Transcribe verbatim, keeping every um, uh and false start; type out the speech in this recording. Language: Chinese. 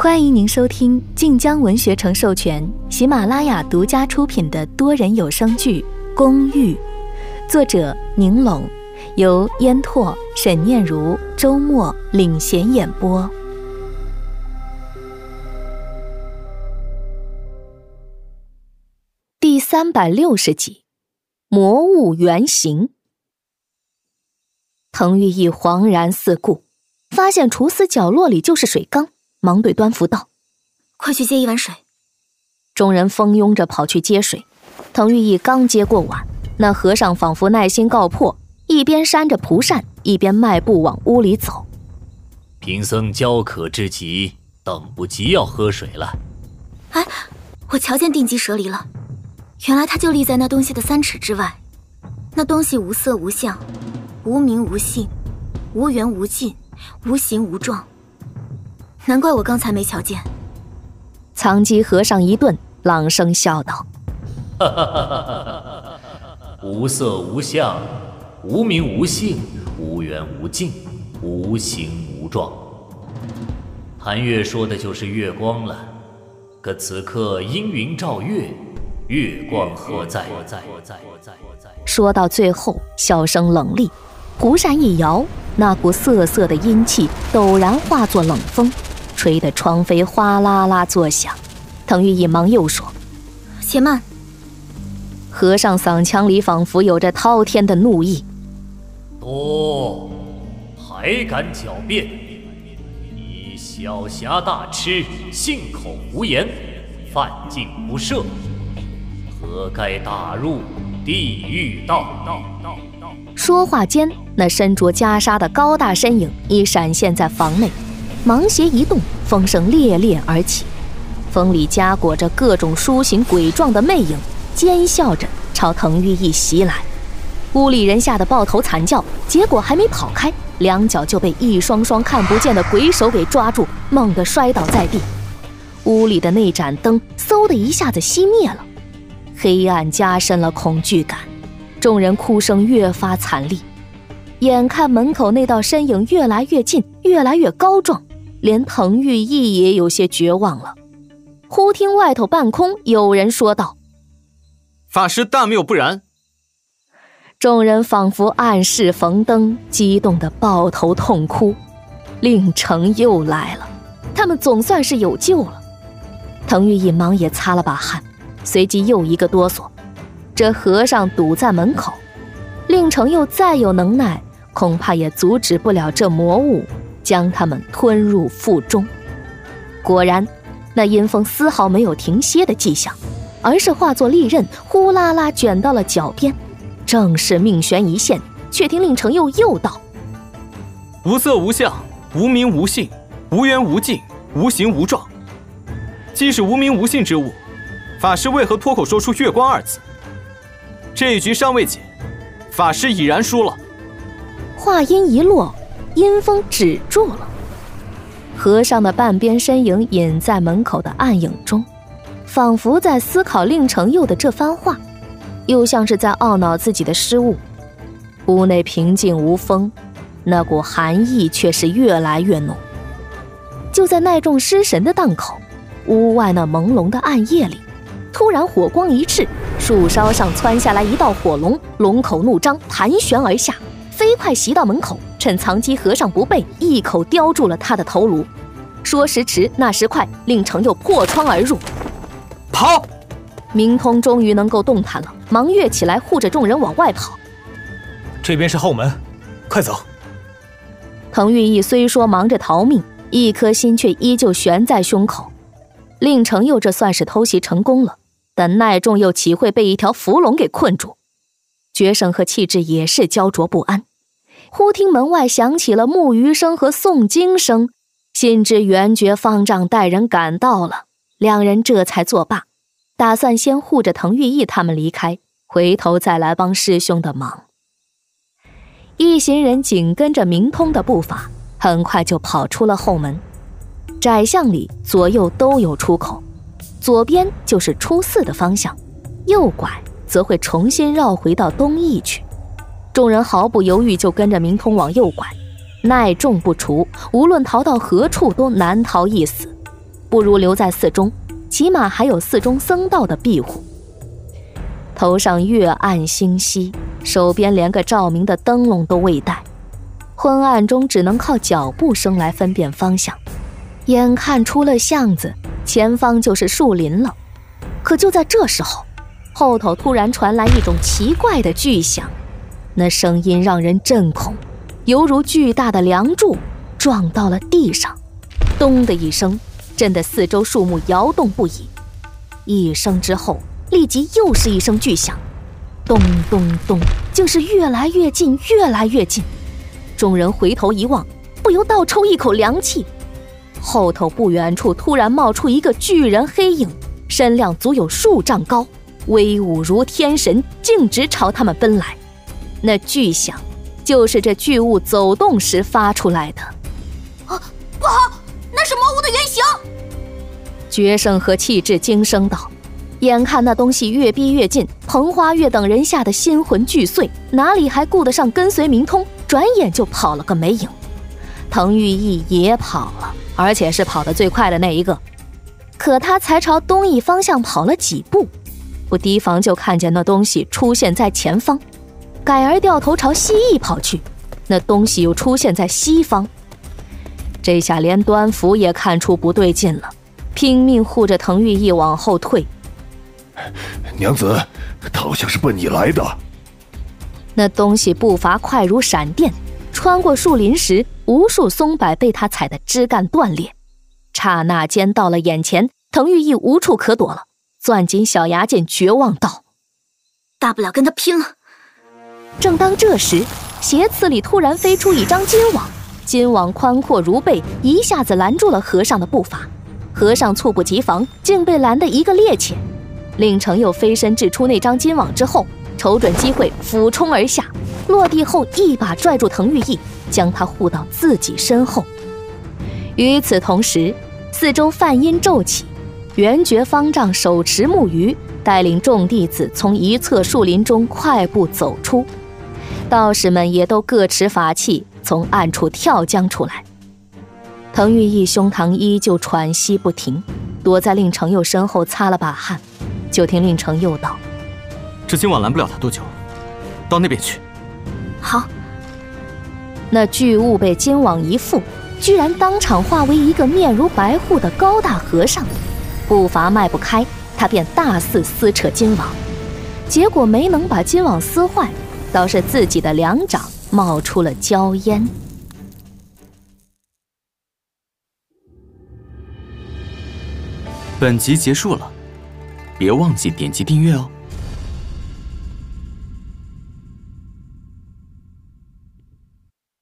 欢迎您收听晋江文学城授权、喜马拉雅独家出品的多人有声剧《公寓》，作者宁龙，由烟拓、沈念如、周末领衔演播。第三百六十集，魔物原形。滕玉义恍然四顾，发现厨司角落里就是水缸，忙对端福道：“ 快去接一碗水。” 众人蜂拥着跑去接水。滕玉义刚接过碗，那和尚仿佛耐心告破，一边扇着蒲扇，一边迈步往屋里走。 贫僧焦渴之极，等不及要喝水了。 哎，我瞧见定机蛇离了，原来它就立在那东西的三尺之外。那东西无色无相，无名无姓，无缘无尽，无形无状，难怪我刚才没瞧见。 藏机和尚一顿，朗声笑道：“ 哈哈哈哈哈！无色无相，无名无姓，无缘无尽，无形无状。韩月说的就是月光了。可此刻阴云照月，月光何在？” 说到最后，笑声冷厉，蒲扇一摇，那股瑟瑟的阴气陡然化作冷风，吹得窗扉哗啦啦作响。滕玉义忙又说：“ 且慢！” 和尚嗓腔里仿佛有着滔天的怒意：“ 多，还敢狡辩！你小侠大痴，信口胡言，犯禁不赦，何该打入地狱道？” 说话间，那身着袈裟的高大身影已闪现在房内，芒鞋一动，风声烈烈而起，风里夹裹着各种书形鬼状的魅影，尖笑着朝滕玉义袭来。屋里人吓得抱头惨叫，结果还没跑开，两脚就被一双双看不见的鬼手给抓住，猛地摔倒在地。屋里的那盏灯嗖的一下子熄灭了，黑暗加深了恐惧感，众人哭声越发惨厉。眼看门口那道身影越来越近，越来越高壮，连滕玉义也有些绝望了。忽听外头半空有人说道：“ 法师大谬不然。” 众人仿佛暗室逢灯，激动得抱头痛哭。令城又来了，他们总算是有救了。滕玉义忙也擦了把汗，随即又一个哆嗦。这和尚堵在门口，令城又再有能耐，恐怕也阻止不了这魔物将他们吞入腹中。果然，那阴风丝毫没有停歇的迹象，而是化作利刃，呼啦啦卷到了脚边。正是命悬一线，却听令城又又道：“ 无色无相，无名无姓，无缘无尽，无形无状。既是无名无姓之物，法师为何脱口说出月光二字？这一局尚未解，法师已然输了。” 话音一落，阴风止住了。和尚的半边身影隐在门口的暗影中，仿佛在思考令城佑的这番话，又像是在懊恼自己的失误。屋内平静无风，那股寒意却是越来越浓。就在耐众失神的档口，屋外那朦胧的暗夜里，突然火光一炽，树梢上窜下来一道火龙，龙口怒张，盘旋而下，飞快袭到门口，趁藏机和尚不备，一口叼住了他的头颅。说时迟，那时快，令城又破窗而入。 跑！ 明通终于能够动弹了，忙跃起来护着众人往外跑。 这边是后门，快走！ 滕玉义虽说忙着逃命，一颗心却依旧悬在胸口。令城佑这算是偷袭成功了，但耐众又岂会被一条伏龙给困住？觉声和气质也是焦灼不安。忽听门外响起了木鱼声和诵经声，心知元觉方丈带人赶到了，两人这才作罢，打算先护着滕玉义他们离开，回头再来帮师兄的忙。一行人紧跟着明通的步伐，很快就跑出了后门。窄巷里左右都有出口，左边就是出寺的方向，右拐则会重新绕回到东翼去。众人毫不犹豫就跟着明通往右拐，耐众不除，无论逃到何处都难逃一死。 不如留在寺中，起码还有寺中僧道的庇护。头上月暗星稀，手边连个照明的灯笼都未带，昏暗中只能靠脚步声来分辨方向。眼看出了巷子，前方就是树林了。可就在这时候，后头突然传来一种奇怪的巨响，那声音让人震恐，犹如巨大的梁柱撞到了地上，咚的一声，震得四周树木摇动不已。一声之后，立即又是一声巨响，咚咚咚，竟是越来越近，越来越近。众人回头一望，不由倒抽一口凉气。后头不远处突然冒出一个巨人黑影，身量足有数丈高，威武如天神，径直朝他们奔来。那巨响就是这巨物走动时发出来的。 啊，不好，那是魔物的原型！ 决胜和气质惊声道。眼看那东西越逼越近，彭花月等人吓得心魂俱碎，哪里还顾得上跟随明通，转眼就跑了个没影。滕玉义也跑了，而且是跑得最快的那一个。可他才朝东翼方向跑了几步，不提防就看见那东西出现在前方，改而掉头朝西翼跑去，那东西又出现在西方。这下连端福也看出不对劲了，拼命护着滕玉义往后退。 娘子，他好像是奔你来的。 那东西步伐快如闪电，穿过树林时，无数松柏被他踩得枝干断裂。刹那间到了眼前，滕玉义无处可躲了，攥紧小牙剑，绝望道： 大不了跟他拼了。 正当这时，斜刺里突然飞出一张金网，金网宽阔如背，一下子拦住了和尚的步伐。和尚猝不及防，竟被拦得一个趔趄。令程又飞身掷出那张金网之后，瞅准机会俯冲而下，落地后一把拽住滕玉义，将他护到自己身后。与此同时，四周梵音骤起，圆觉方丈手持木鱼，带领众弟子从一侧树林中快步走出。道士们也都各持法器，从暗处跳将出来。滕玉义胸膛依旧喘息不停，躲在令程佑身后擦了把汗。就听令程佑道： 这今晚拦不了他多久，到那边去。 好。 那巨物被金网一缚，居然当场化为一个面如白户的高大和尚，步伐迈不开，他便大肆撕扯金网，结果没能把金网撕坏，倒是自己的两掌冒出了焦烟。 本集结束了，别忘记点击订阅哦。